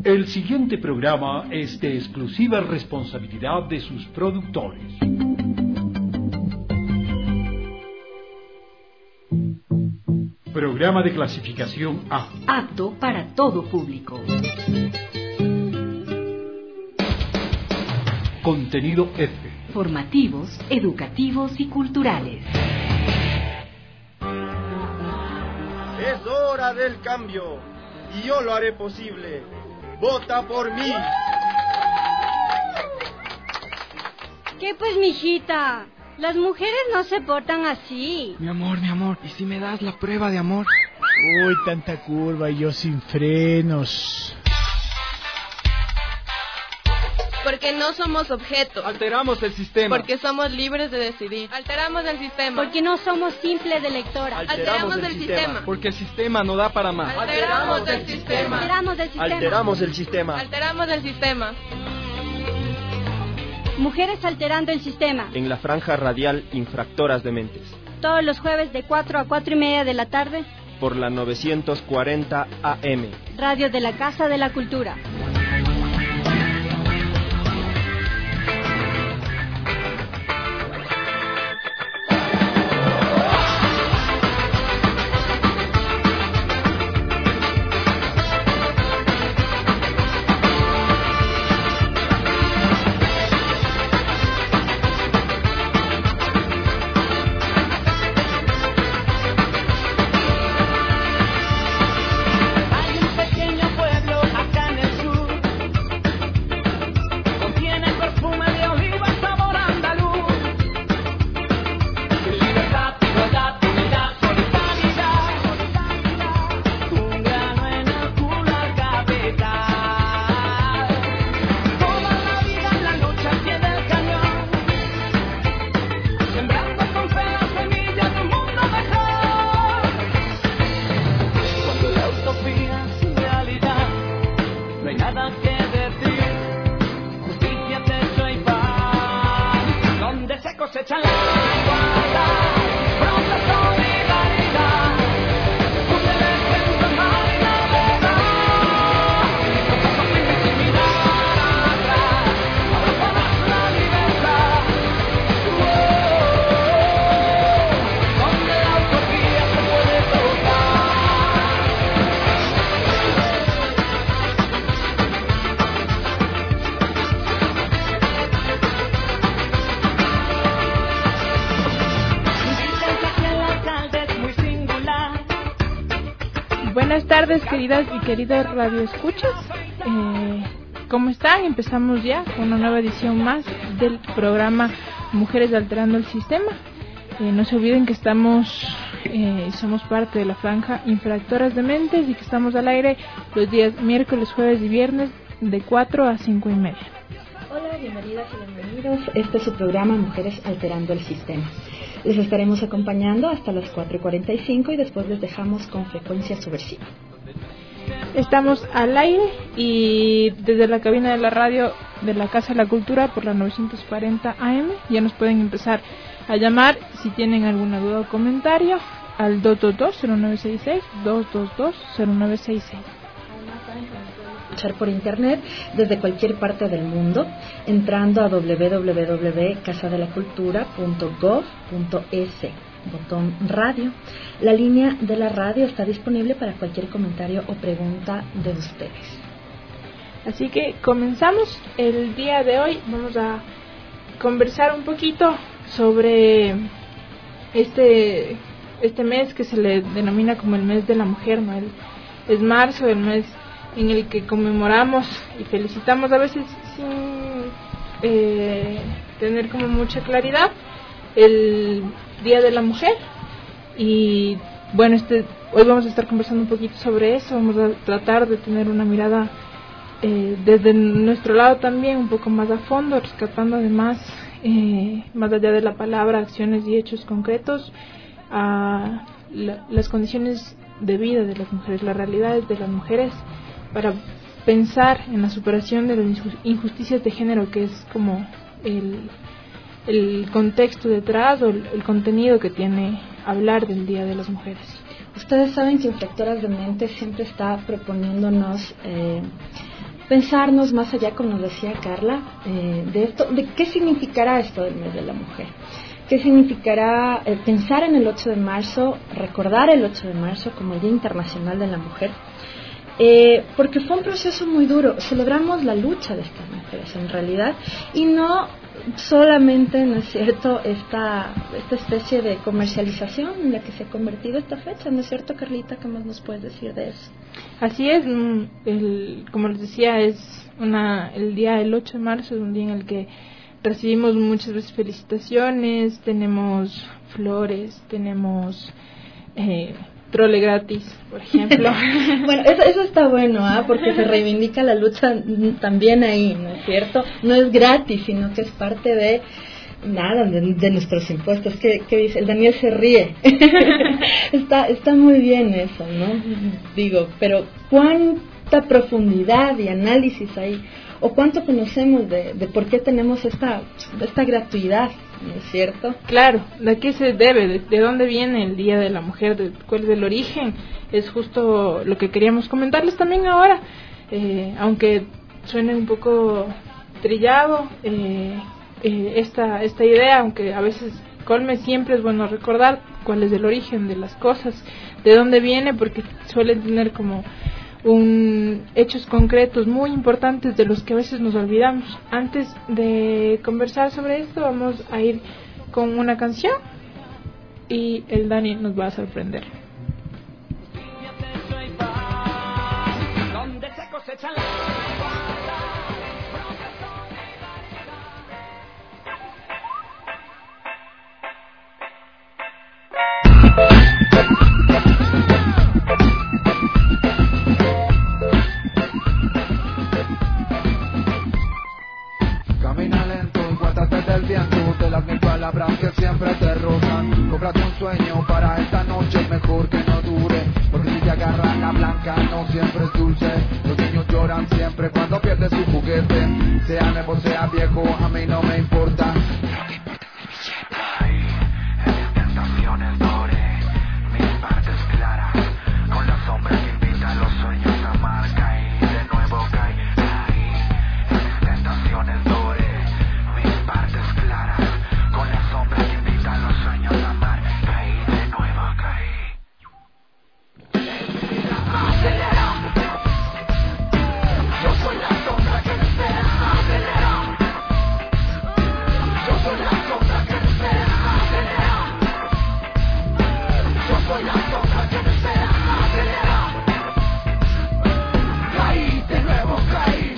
El siguiente programa es de exclusiva responsabilidad de sus productores. Programa de clasificación A. Apto para todo público. Contenido F. Formativos, educativos y culturales. Es hora del cambio y yo lo haré posible. ¡Vota por mí! ¿Qué pues, mijita? Las mujeres no se portan así. Mi amor, ¿y si me das la prueba de amor? Uy, tanta curva y yo sin frenos. Porque no somos objeto. Alteramos el sistema. Porque somos libres de decidir. Alteramos el sistema. Porque no somos simples electoras. Alteramos el sistema. Porque el sistema no da para más. Alteramos el sistema. Alteramos el sistema. Alteramos el sistema. Alteramos el sistema. Mujeres alterando el sistema. En la franja radial Infractoras de Mentes. Todos los jueves de 4 a 4:30 de la tarde. Por la 940 AM. Radio de la Casa de la Cultura. Buenas tardes, queridas y queridos radioescuchas. ¿Cómo están? Empezamos ya con una nueva edición más del programa Mujeres Alterando el Sistema. No se olviden que somos parte de la franja Infractoras de Mentes y que estamos al aire los días miércoles, jueves y viernes de 4 a 5:30. Hola, bienvenidas y bienvenidos. Este es su programa Mujeres Alterando el Sistema. Les estaremos acompañando hasta las 4:45 y después les dejamos con frecuencia subversiva. Estamos al aire y desde la cabina de la radio de la Casa de la Cultura por la 940 AM ya nos pueden empezar a llamar si tienen alguna duda o comentario al 222-0966, 222-0966. Escuchar por internet desde cualquier parte del mundo entrando a www.casadelacultura.gov.es, botón radio. La línea de la radio está disponible para cualquier comentario o pregunta de ustedes. Así que comenzamos. El día de hoy vamos a conversar un poquito sobre este mes que se le denomina como el mes de la mujer, ¿no? Es marzo, el mes en el que conmemoramos y felicitamos a veces sin tener como mucha claridad el Día de la Mujer. Y bueno, hoy vamos a estar conversando un poquito sobre eso. Vamos a tratar de tener una mirada desde nuestro lado también un poco más a fondo, rescatando además más allá de la palabra, acciones y hechos concretos a las condiciones de vida de las mujeres, las realidades de las mujeres, para pensar en la superación de las injusticias de género, que es como el contexto detrás o el contenido que tiene hablar del Día de las Mujeres. Ustedes saben que Infractoras de Mentes siempre está proponiéndonos pensarnos más allá, como nos decía Carla, de esto, de qué significará esto del mes de la mujer. ¿Qué significará pensar en el 8 de marzo, recordar el 8 de marzo como el Día Internacional de la Mujer? Porque fue un proceso muy duro. Celebramos la lucha de estas mujeres en realidad, y no solamente, ¿no es cierto?, esta especie de comercialización en la que se ha convertido esta fecha. ¿No es cierto, Carlita? ¿Qué más nos puedes decir de eso? Así es, como les decía, el día del 8 de marzo es un día en el que recibimos muchas veces felicitaciones, tenemos flores, tenemos trole gratis, por ejemplo. Bueno, eso está bueno, porque se reivindica la lucha también ahí, ¿no es cierto? No es gratis, sino que es parte de nuestros impuestos. ¿Qué dice? El Daniel se ríe. Está muy bien eso, ¿no? Digo, pero ¿cuánta profundidad y análisis hay? ¿O cuánto conocemos de por qué tenemos esta gratuidad? ¿No es cierto? Claro, ¿de qué se debe? ¿De dónde viene el Día de la Mujer? ¿Cuál es el origen? Es justo lo que queríamos comentarles también ahora. Aunque suene un poco trillado esta idea, aunque a veces colme, siempre es bueno recordar cuál es el origen de las cosas, de dónde viene, porque suelen tener como hechos concretos muy importantes de los que a veces nos olvidamos. Antes de conversar sobre esto, vamos a ir con una canción y el Dani nos va a sorprender. De las mil palabras que siempre te rozan. Cómprate un sueño para esta noche, es mejor que no dure, porque si te agarran la blanca no siempre es dulce. Los niños lloran siempre cuando pierden su juguete, sea nuevo sea viejo, a mí no me importa. Lo que importa es el billete. Caí en mis tentaciones, doré mis partes claras, con la sombra que invita a los sueños a amar. Caí de nuevo, caí en mis tentaciones, doré mis partes claras, con la sombra que invita a los sueños a amar. Caí de nuevo, caí. Acelera. Yo soy la sombra que me espera. Acelera. Yo soy la sombra que me espera. Acelera. Yo soy la sombra que me espera. Acelera. Caí de nuevo, caí.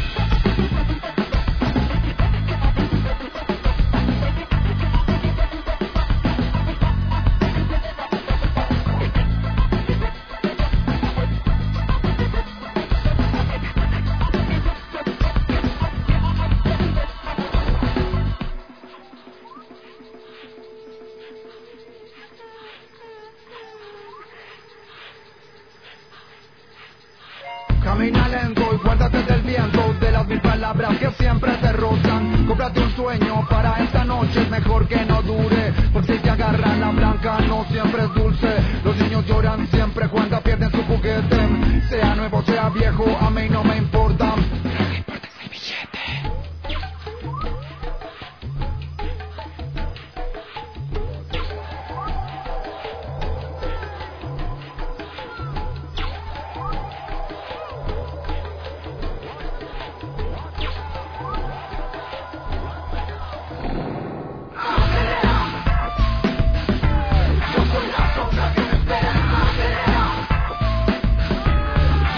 Camina lento y guárdate del viento, de las mil palabras que siempre te rozan. Cómprate un sueño para esta noche, es mejor que no dure, porque si te agarran la blanca no siempre es dulce. Los niños lloran siempre cuando pierden su juguete, sea nuevo sea viejo, a mí no me importa. Lo que importa es el billete. Yo soy la sombra que me espera. Acelera.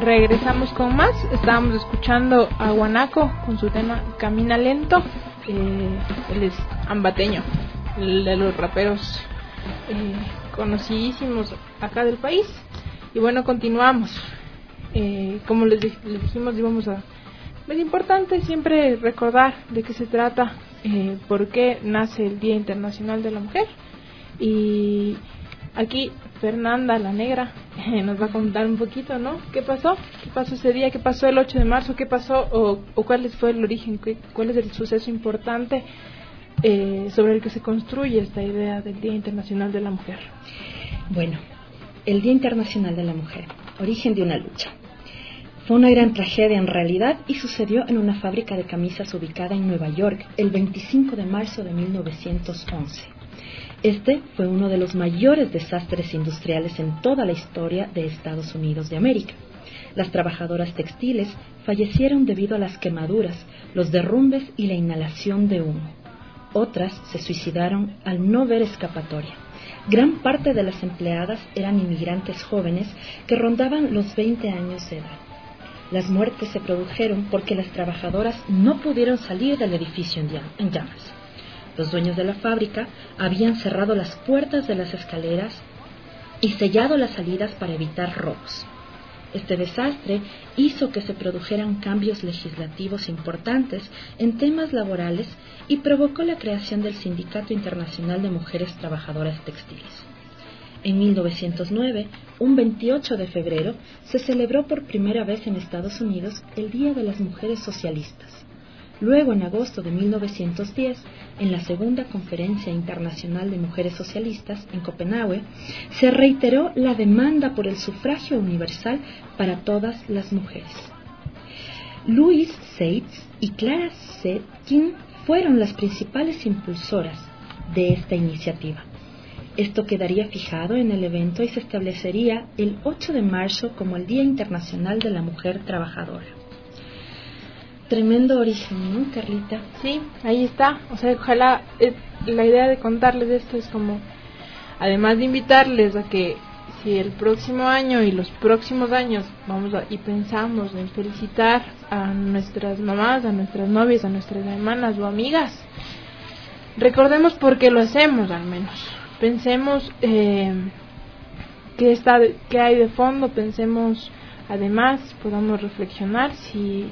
regresamos con más. Estábamos escuchando a Guanaco con su tema Camina Lento. Él es ambateño, el de los raperos conocidísimos acá del país. Y bueno, continuamos. Como les dijimos, íbamos a... Es importante siempre recordar de qué se trata, por qué nace el Día Internacional de la Mujer. Y aquí Fernanda la Negra nos va a contar un poquito, ¿no? ¿Qué pasó? ¿Qué pasó ese día? ¿Qué pasó el 8 de marzo? ¿Qué pasó? ¿O cuál fue el origen? ¿Cuál es el suceso importante sobre el que se construye esta idea del Día Internacional de la Mujer? Bueno, el Día Internacional de la Mujer, origen de una lucha. Fue una gran tragedia en realidad y sucedió en una fábrica de camisas ubicada en Nueva York el 25 de marzo de 1911. Este fue uno de los mayores desastres industriales en toda la historia de Estados Unidos de América. Las trabajadoras textiles fallecieron debido a las quemaduras, los derrumbes y la inhalación de humo. Otras se suicidaron al no ver escapatoria. Gran parte de las empleadas eran inmigrantes jóvenes que rondaban los 20 años de edad. Las muertes se produjeron porque las trabajadoras no pudieron salir del edificio en llamas. Los dueños de la fábrica habían cerrado las puertas de las escaleras y sellado las salidas para evitar robos. Este desastre hizo que se produjeran cambios legislativos importantes en temas laborales y provocó la creación del Sindicato Internacional de Mujeres Trabajadoras Textiles. En 1909, un 28 de febrero, se celebró por primera vez en Estados Unidos el Día de las Mujeres Socialistas. Luego, en agosto de 1910, en la Segunda Conferencia Internacional de Mujeres Socialistas, en Copenhague, se reiteró la demanda por el sufragio universal para todas las mujeres. Louise Seitz y Clara Zetkin fueron las principales impulsoras de esta iniciativa. Esto quedaría fijado en el evento y se establecería el 8 de marzo como el Día Internacional de la Mujer Trabajadora. Tremendo origen, ¿no, Carlita? Sí, ahí está. O sea, ojalá la idea de contarles esto es como, además de invitarles a que si el próximo año y los próximos años y pensamos en felicitar a nuestras mamás, a nuestras novias, a nuestras hermanas o amigas, recordemos por qué lo hacemos al menos. Pensemos qué hay de fondo, pensemos además, podamos reflexionar si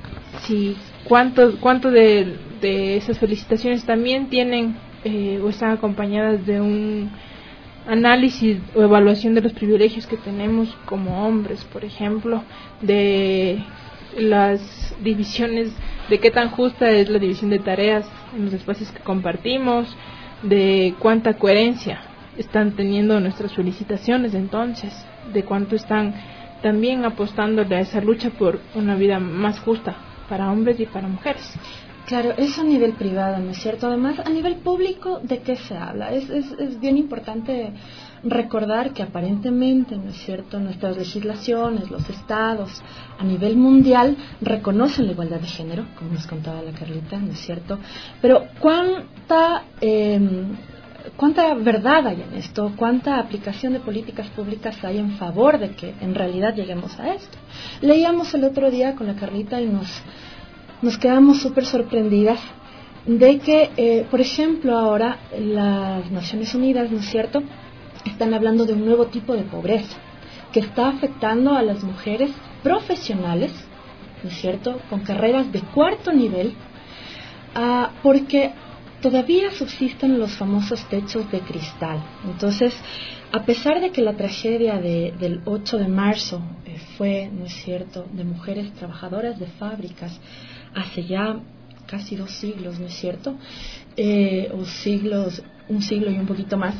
cuánto de esas felicitaciones también tienen o están acompañadas de un análisis o evaluación de los privilegios que tenemos como hombres, por ejemplo, de las divisiones, de qué tan justa es la división de tareas en los espacios que compartimos, de cuánta coherencia están teniendo nuestras felicitaciones, entonces, de cuánto están también apostándole a esa lucha por una vida más justa para hombres y para mujeres. Claro, eso a nivel privado, ¿no es cierto? Además, a nivel público, ¿de qué se habla? Es bien importante recordar que aparentemente, ¿no es cierto?, nuestras legislaciones, los estados, a nivel mundial, reconocen la igualdad de género, como nos contaba la Carlita, ¿no es cierto? Pero ¿cuánta verdad hay en esto? ¿Cuánta aplicación de políticas públicas hay en favor de que en realidad lleguemos a esto? Leíamos el otro día con la Carlita y nos quedamos súper sorprendidas de que, por ejemplo, ahora las Naciones Unidas, ¿no es cierto?, están hablando de un nuevo tipo de pobreza que está afectando a las mujeres profesionales, ¿no es cierto?, con carreras de cuarto nivel, porque todavía subsisten los famosos techos de cristal. Entonces, a pesar de que la tragedia del 8 de marzo fue, ¿no es cierto?, de mujeres trabajadoras de fábricas hace ya casi 2 siglos, ¿no es cierto?, un siglo y un poquito más,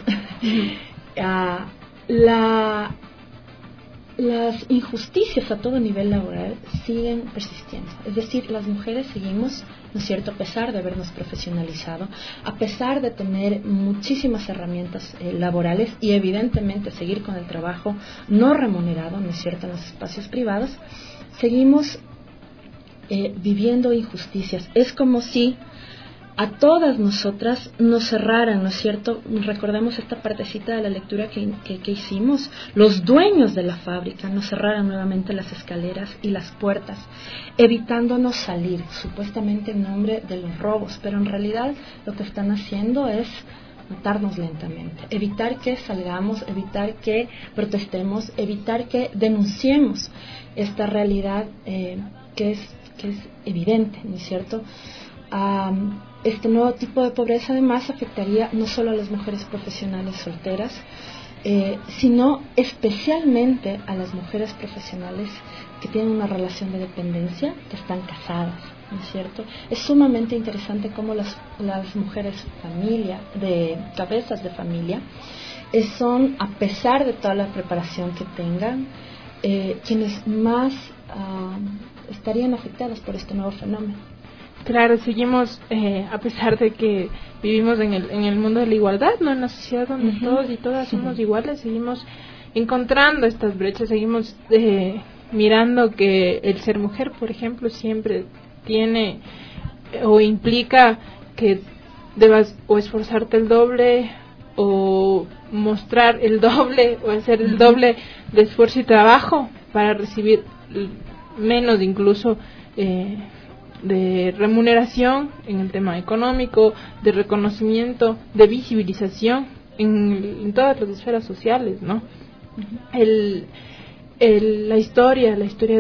las injusticias a todo nivel laboral siguen persistiendo. Es decir, las mujeres seguimos, ¿no es cierto?, a pesar de habernos profesionalizado, a pesar de tener muchísimas herramientas laborales y evidentemente seguir con el trabajo no remunerado, ¿no es cierto?, en los espacios privados, seguimos viviendo injusticias. Es como si a todas nosotras nos cerraran, ¿no es cierto? Recordemos esta partecita de la lectura que hicimos. Los dueños de la fábrica nos cerraran nuevamente las escaleras y las puertas, evitándonos salir, supuestamente en nombre de los robos, pero en realidad lo que están haciendo es matarnos lentamente, evitar que salgamos, evitar que protestemos, evitar que denunciemos esta realidad que es evidente, ¿no es cierto? Este nuevo tipo de pobreza además afectaría no solo a las mujeres profesionales solteras, sino especialmente a las mujeres profesionales que tienen una relación de dependencia, que están casadas, ¿no es cierto? Es sumamente interesante cómo las mujeres familia, de cabezas de familia, son, a pesar de toda la preparación que tengan, quienes más estarían afectadas por este nuevo fenómeno. Claro, seguimos, a pesar de que vivimos en el mundo de la igualdad, ¿no? En la sociedad donde todos y todas somos iguales, seguimos encontrando estas brechas, seguimos mirando que el ser mujer, por ejemplo, siempre tiene o implica que debas o esforzarte el doble o mostrar el doble o hacer el doble de esfuerzo y trabajo para recibir menos incluso de remuneración en el tema económico, de reconocimiento, de visibilización en todas las esferas sociales, ¿no? La historia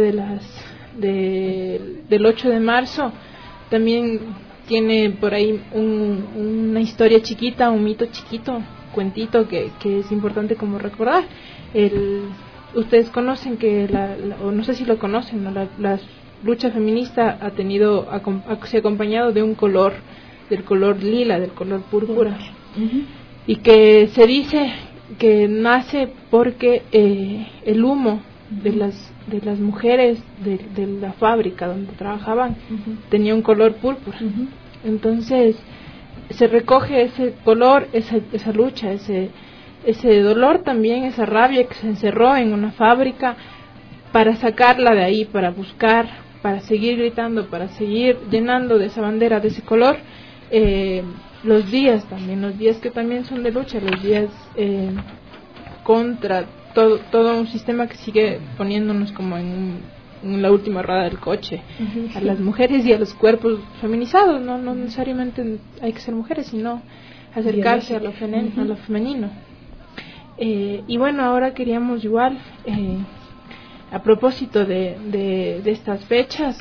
del 8 de marzo también tiene por ahí una historia chiquita, un mito chiquito, cuentito que es importante como recordar. Ustedes conocen o no sé si lo conocen, ¿no? La lucha feminista se ha acompañado de un color, del color lila, del color púrpura, y que se dice que nace porque el humo de las mujeres de la fábrica donde trabajaban tenía un color púrpura. Entonces se recoge ese color, esa lucha, ese dolor también, esa rabia que se encerró en una fábrica, para sacarla de ahí, para buscar, para seguir gritando, para seguir llenando de esa bandera, de ese color, los días que también son de lucha, los días contra todo un sistema que sigue poniéndonos como en la última rueda del coche, a las mujeres y a los cuerpos feminizados. No necesariamente hay que ser mujeres, sino acercarse a lo femenino. Y bueno, ahora queríamos igual, a propósito de estas fechas,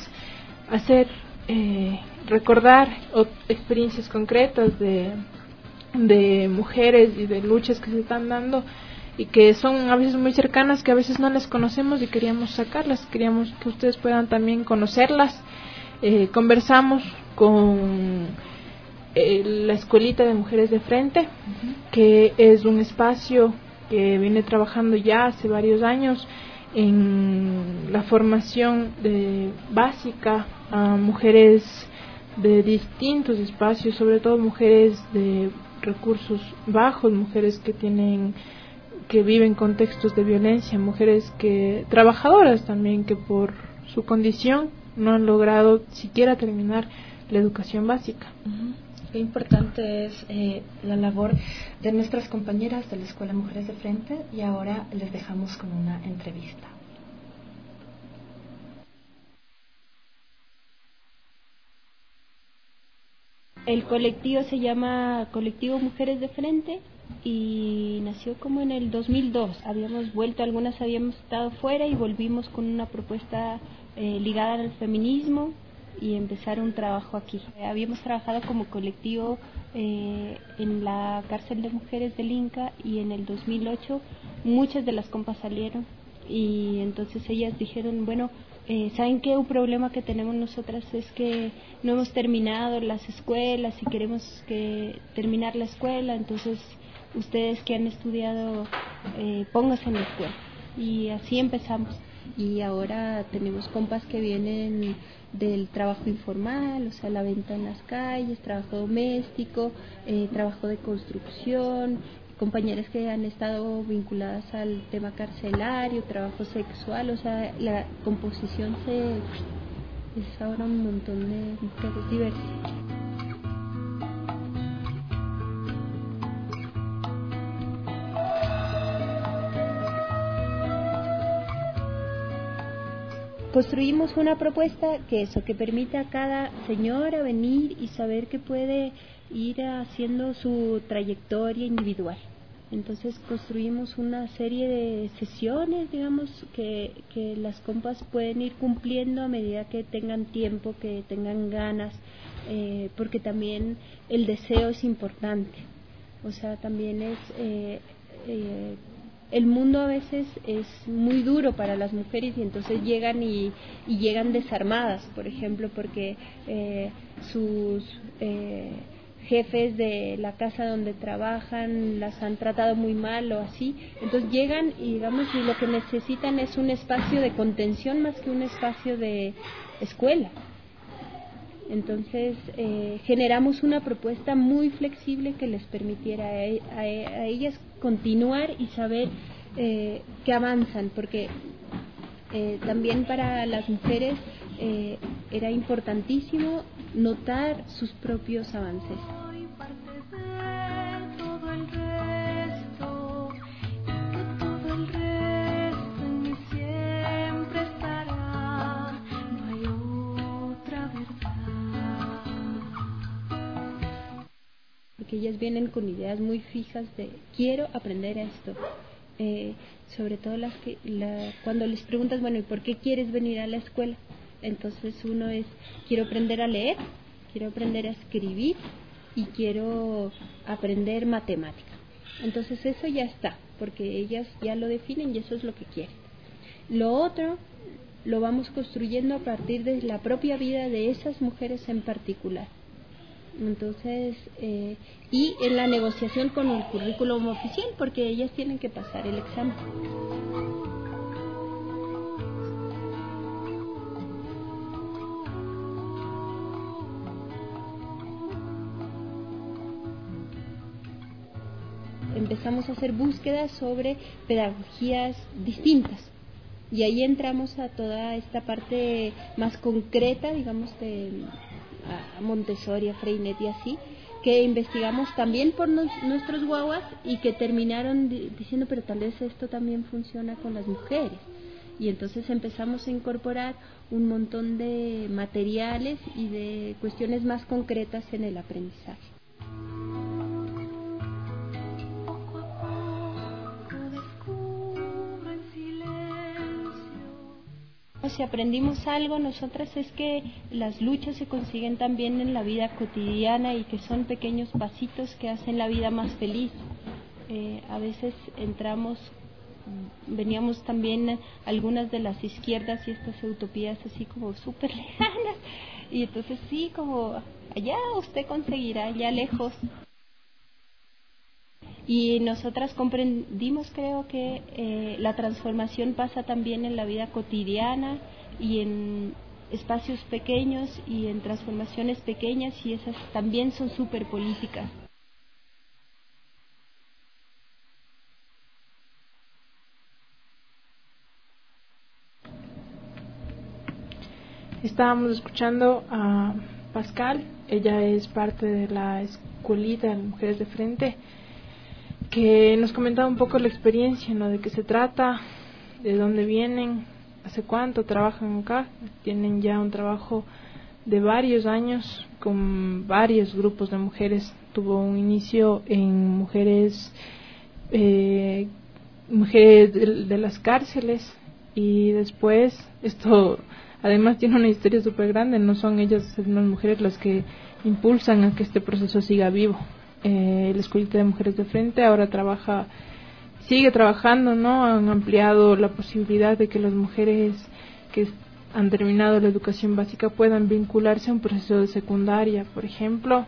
recordar experiencias concretas de mujeres y de luchas que se están dando y que son a veces muy cercanas, que a veces no las conocemos y queríamos sacarlas, queríamos que ustedes puedan también conocerlas. Conversamos con la Escuelita de Mujeres de Frente, que es un espacio que viene trabajando ya hace varios años en la formación básica a mujeres de distintos espacios, sobre todo mujeres de recursos bajos, mujeres que viven contextos de violencia, mujeres trabajadoras también, que por su condición no han logrado siquiera terminar la educación básica. Qué importante es la labor de nuestras compañeras de la Escuela Mujeres de Frente, y ahora les dejamos con una entrevista. El colectivo se llama Colectivo Mujeres de Frente y nació como en el 2002. Algunas habíamos estado fuera y volvimos con una propuesta ligada al feminismo y empezar un trabajo aquí. Habíamos trabajado como colectivo en la cárcel de mujeres del Inca, y en el 2008 muchas de las compas salieron, y entonces ellas dijeron, bueno, ¿saben qué? Un problema que tenemos nosotras es que no hemos terminado las escuelas y queremos terminar la escuela, entonces ustedes que han estudiado, pónganse en la escuela. Y así empezamos. Y ahora tenemos compas que vienen del trabajo informal, o sea, la venta en las calles, trabajo doméstico, trabajo de construcción, compañeras que han estado vinculadas al tema carcelario, trabajo sexual, o sea, la composición es ahora un montón de mujeres diversas. construimos una propuesta que permita a cada señora venir y saber que puede ir haciendo su trayectoria individual. Entonces construimos una serie de sesiones, digamos, que las compas pueden ir cumpliendo a medida que tengan tiempo, que tengan ganas, porque también el deseo es importante. O sea, también es... el mundo a veces es muy duro para las mujeres y entonces llegan y llegan desarmadas, por ejemplo, porque sus jefes de la casa donde trabajan las han tratado muy mal o así. Entonces llegan y digamos y lo que necesitan es un espacio de contención más que un espacio de escuela. Entonces generamos una propuesta muy flexible que les permitiera a ellas continuar y saber que avanzan, porque también para las mujeres era importantísimo notar sus propios avances. Porque ellas vienen con ideas muy fijas de quiero aprender esto, sobre todo cuando les preguntas, bueno, ¿y por qué quieres venir a la escuela? Entonces uno es, quiero aprender a leer, quiero aprender a escribir y quiero aprender matemática. Entonces eso ya está, porque ellas ya lo definen y eso es lo que quieren. Lo otro lo vamos construyendo a partir de la propia vida de esas mujeres en particular. Entonces, y en la negociación con el currículum oficial, porque ellas tienen que pasar el examen. Empezamos a hacer búsquedas sobre pedagogías distintas y ahí entramos a toda esta parte más concreta, digamos, de a Montessori, a Freinet y así, que investigamos también por nuestros guaguas y que terminaron diciendo, pero tal vez esto también funciona con las mujeres. Y entonces empezamos a incorporar un montón de materiales y de cuestiones más concretas en el aprendizaje. Si aprendimos algo nosotras es que las luchas se consiguen también en la vida cotidiana y que son pequeños pasitos que hacen la vida más feliz. A veces veníamos también algunas de las izquierdas y estas utopías así como súper lejanas y entonces sí, como allá usted conseguirá, allá lejos. Y nosotras comprendimos, creo que la transformación pasa también en la vida cotidiana y en espacios pequeños y en transformaciones pequeñas y esas también son súper políticas. Estábamos escuchando a Pascal, ella es parte de la escuelita de Mujeres de Frente, que nos comentaba un poco la experiencia, ¿no? De qué se trata, de dónde vienen, hace cuánto trabajan acá. Tienen ya un trabajo de varios años con varios grupos de mujeres. Tuvo un inicio en mujeres de las cárceles y después esto además tiene una historia súper grande. No son ellas, las mujeres, las que impulsan a que este proceso siga vivo. La Escuelita de Mujeres de Frente ahora sigue trabajando, ¿no? Han ampliado la posibilidad de que las mujeres que han terminado la educación básica puedan vincularse a un proceso de secundaria, por ejemplo,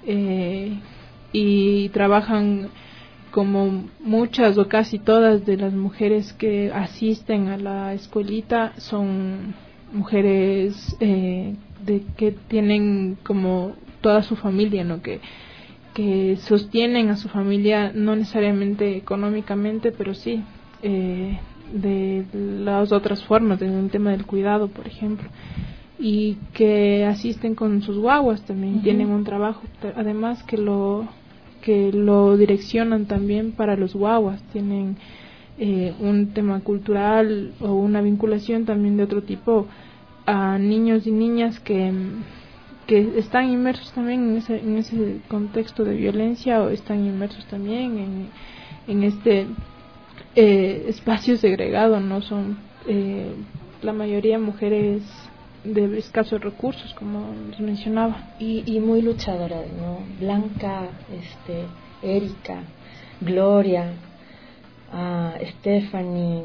y trabajan como muchas o casi todas de las mujeres que asisten a la escuelita son mujeres que tienen como toda su familia, ¿no? Que sostienen a su familia, no necesariamente económicamente, pero sí de las otras formas, en el tema del cuidado, por ejemplo, y que asisten con sus guaguas también. Tienen un trabajo, además que lo direccionan también para los guaguas. Tienen un tema cultural o una vinculación también de otro tipo a niños y niñas que están inmersos también en ese contexto de violencia, o están inmersos también en este espacio segregado. No son la mayoría mujeres de escasos recursos, como les mencionaba, y muy luchadoras, ¿no? Blanca, Erika, Gloria, Stephanie,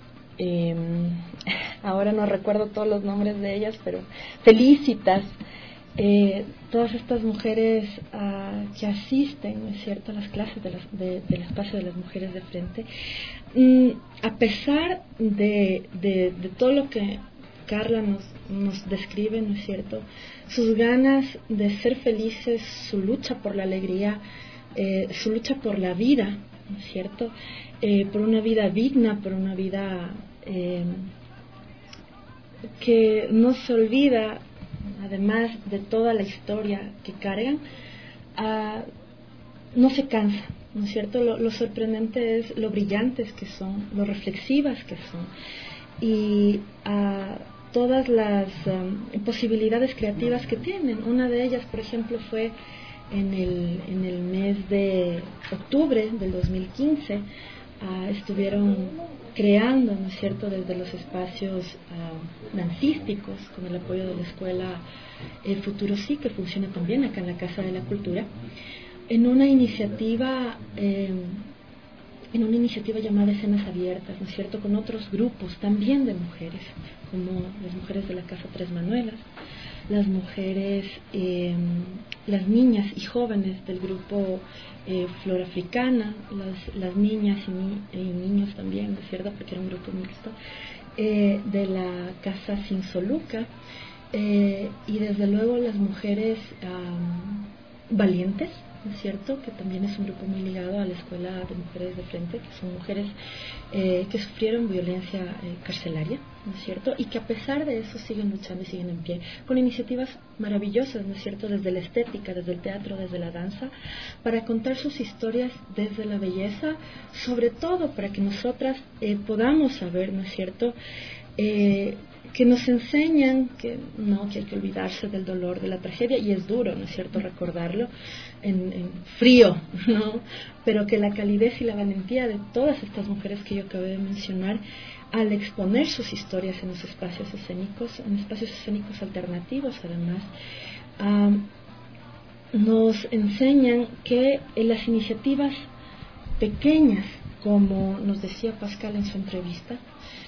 ahora no recuerdo todos los nombres de ellas, pero Felicitas, todas estas mujeres que asisten, ¿no es cierto?, a las clases del espacio de las mujeres de frente, a pesar de todo lo que Carla nos describe, ¿no es cierto?, sus ganas de ser felices, su lucha por la alegría, su lucha por la vida, ¿no es cierto?, por una vida digna, por una vida que no se olvida, además de toda la historia que cargan, no se cansa, ¿no es cierto? Lo sorprendente es lo brillantes que son, lo reflexivas que son, y todas las posibilidades creativas que tienen. Una de ellas, por ejemplo, fue en el mes de octubre del 2015, estuvieron creando, ¿no es cierto?, desde los espacios dancísticos, con el apoyo de la escuela Futuro Sí, que funciona también acá en la Casa de la Cultura, en una iniciativa llamada Escenas Abiertas, ¿no es cierto?, con otros grupos también de mujeres, como las mujeres de la Casa Tres Manuelas, las mujeres, las niñas y jóvenes del grupo Flora Africana, las niñas y niños también, ¿no es cierto?, porque era un grupo mixto, de la Casa Sinsoluca, y desde luego las mujeres valientes, ¿no es cierto?, que también es un grupo muy ligado a la Escuela de Mujeres de Frente, que son mujeres que sufrieron violencia carcelaria, ¿no es cierto?, y que a pesar de eso siguen luchando y siguen en pie, con iniciativas maravillosas, ¿no es cierto?, desde la estética, desde el teatro, desde la danza, para contar sus historias desde la belleza, sobre todo para que nosotras podamos saber, ¿no es cierto?, que nos enseñan que hay que olvidarse del dolor, de la tragedia, y es duro, ¿no es cierto?, recordarlo en frío, ¿no?, pero que la calidez y la valentía de todas estas mujeres que yo acabé de mencionar, al exponer sus historias en los espacios escénicos, alternativos además, nos enseñan que las iniciativas pequeñas, como nos decía Pascal en su entrevista,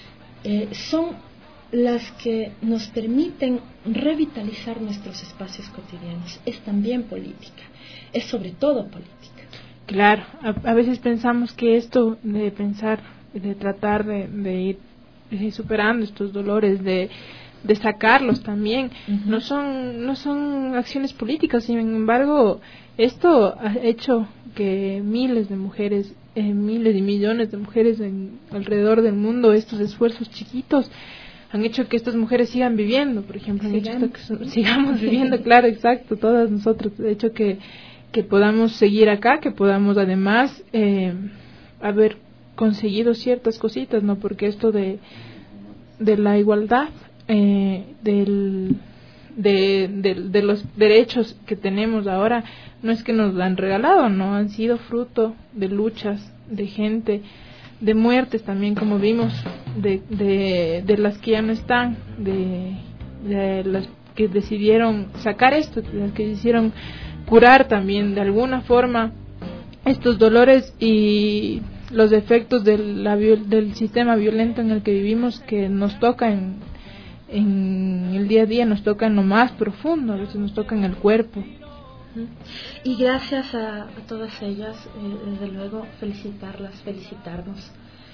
son las que nos permiten revitalizar nuestros espacios cotidianos. Es también política, es sobre todo política. Claro, a veces pensamos que esto de tratar de ir superando estos dolores, de sacarlos también, no son acciones políticas. Sin embargo, esto ha hecho que miles de mujeres, miles y millones de mujeres alrededor del mundo, estos esfuerzos chiquitos han hecho que estas mujeres sigan viviendo, por ejemplo, sigamos viviendo, claro, exacto, todas nosotros, de hecho que podamos seguir acá, que podamos además haber conseguido ciertas cositas, ¿no? Porque esto de la igualdad, de los derechos que tenemos ahora, no es que nos lo han regalado, no, han sido fruto de luchas de gente, de muertes también, como vimos, de las que ya no están, de las que decidieron sacar esto, de las que decidieron curar también de alguna forma estos dolores y los efectos del sistema violento en el que vivimos, que nos toca en el día a día, nos toca en lo más profundo, a veces nos toca en el cuerpo. Y gracias a todas ellas, desde luego felicitarnos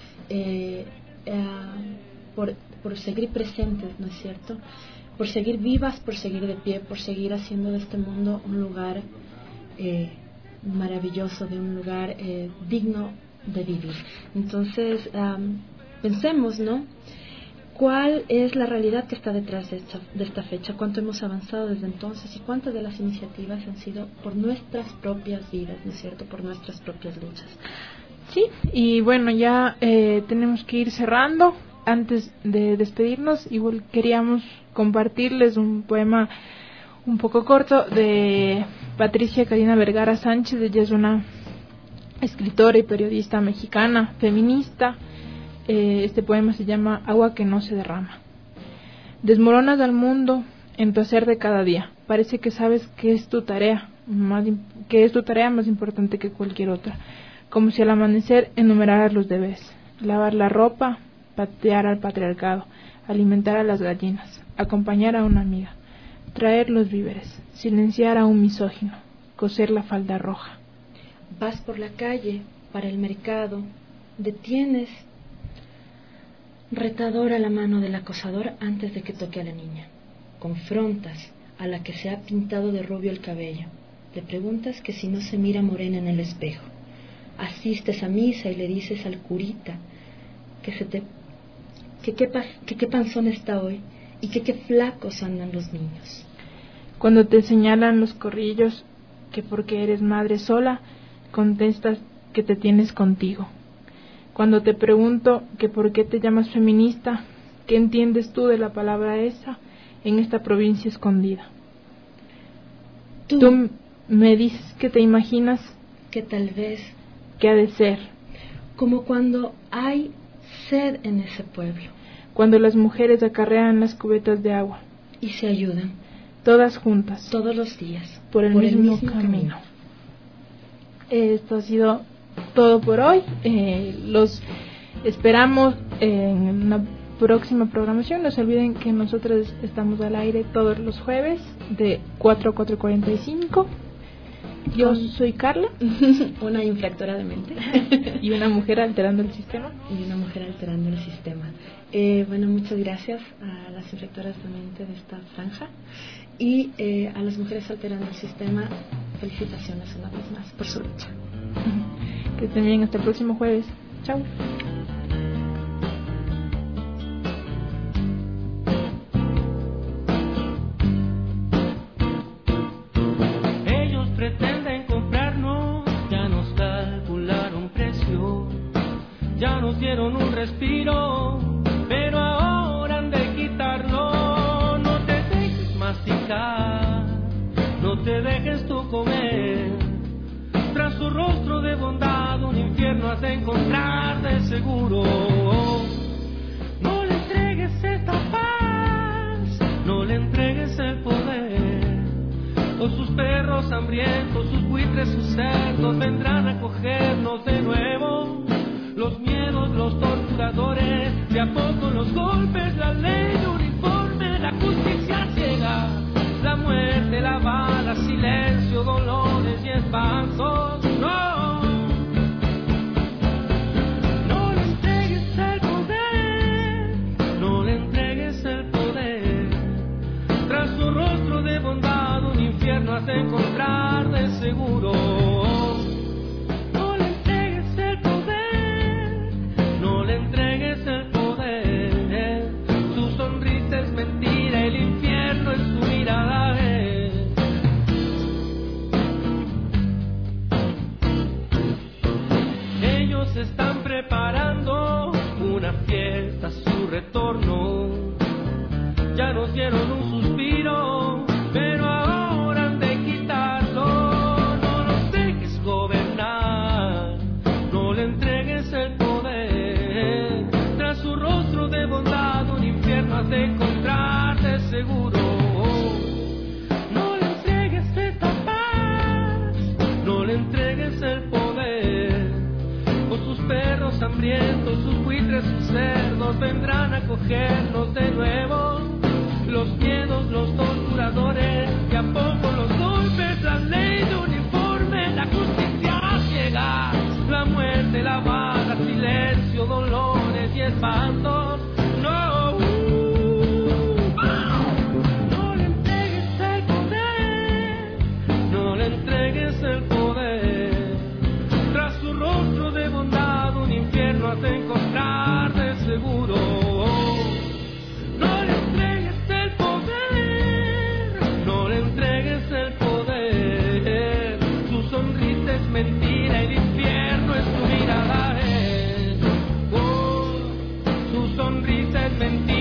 por seguir presentes, ¿no es cierto?, por seguir vivas, por seguir de pie, por seguir haciendo de este mundo un lugar maravilloso, de un lugar digno de vivir. Entonces, pensemos, ¿no?, ¿cuál es la realidad que está detrás de esta fecha? ¿Cuánto hemos avanzado desde entonces? ¿Y cuántas de las iniciativas han sido por nuestras propias vidas, ¿no es cierto?, por nuestras propias luchas? Sí, y bueno, ya tenemos que ir cerrando. Antes de despedirnos, igual queríamos compartirles un poema un poco corto de Patricia Karina Vergara Sánchez. Ella es una escritora y periodista mexicana, feminista. Este poema se llama Agua que no se derrama. Desmoronas al mundo en tu hacer de cada día. Parece que sabes que es tu tarea más importante que cualquier otra. Como si al amanecer enumeraras los deberes. Lavar la ropa, patear al patriarcado, alimentar a las gallinas, acompañar a una amiga, traer los víveres, silenciar a un misógino, coser la falda roja. Vas por la calle, para el mercado, detienes retadora la mano del acosador antes de que toque a la niña. Confrontas a la que se ha pintado de rubio el cabello. Le preguntas que si no se mira morena en el espejo. Asistes a misa y le dices al curita que qué panzón está hoy y que qué flacos andan los niños. Cuando te señalan los corrillos que porque eres madre sola, contestas que te tienes contigo. Cuando te pregunto que por qué te llamas feminista, ¿qué entiendes tú de la palabra esa en esta provincia escondida? Tú me dices que te imaginas que tal vez que ha de ser como cuando hay sed en ese pueblo, cuando las mujeres acarrean las cubetas de agua y se ayudan todas juntas todos los días por el mismo camino. Esto ha sido todo por hoy. Los esperamos en una próxima programación. No se olviden que nosotros estamos al aire todos los jueves de 4 a 4:45. Yo soy Carla, una infractora de mente y una mujer alterando el sistema. Bueno, muchas gracias a las infractoras de mente de esta franja y a las mujeres alterando el sistema. Felicitaciones una vez más por su lucha. Que estén bien, hasta el próximo jueves. Chao. Ellos pretenden comprarnos, ya nos calcularon precio, ya nos dieron un respiro, pero ahora han de quitarlo. No te dejes masticar, no te dejes tú comer. Tras su rostro de bondad un infierno has de encontrar de seguro. No le entregues esta paz, no le entregues el poder. O sus perros hambrientos, sus buitres, sus cerdos vendrán a cogernos de nuevo. Los miedos, los torturadores, de a poco los golpes, la ley de uniforme, la justicia ciega, la muerte, la bala, silencio, dolores y espantos. No, no le entregues el poder, no le entregues el poder. Tras su rostro de bondad un infierno has de encontrar de seguro. No le entregues el poder, no le entregues el poder. Su sonrisa es mentira, el infierno es su mirada. Ellos están preparando una fiesta a su retorno. Ya nos dieron un suspiro, pero ahora han de quitarlo. No los dejes gobernar, no le entregues el poder. Tras su rostro de bondad un infierno has de encontrar de seguro. No le entregues esta paz, no le entregues el poder. O sus perros hambrientos, sus buitres, sus cerdos vendrán a cogernos de nuevo. Los miedos, los torturadores, y a poco los golpes, la ley de uniforme, la justicia ciega, la muerte, la bala, silencio, dolores y espantos. No, no le entregues el poder, no le entregues el poder. Tras su rostro de bondad un infierno has de encontrar de seguro. No le entregues el poder, no le entregues el poder. Su sonrisa es mentira, el infierno es tu mirada. sonrisa es mentira.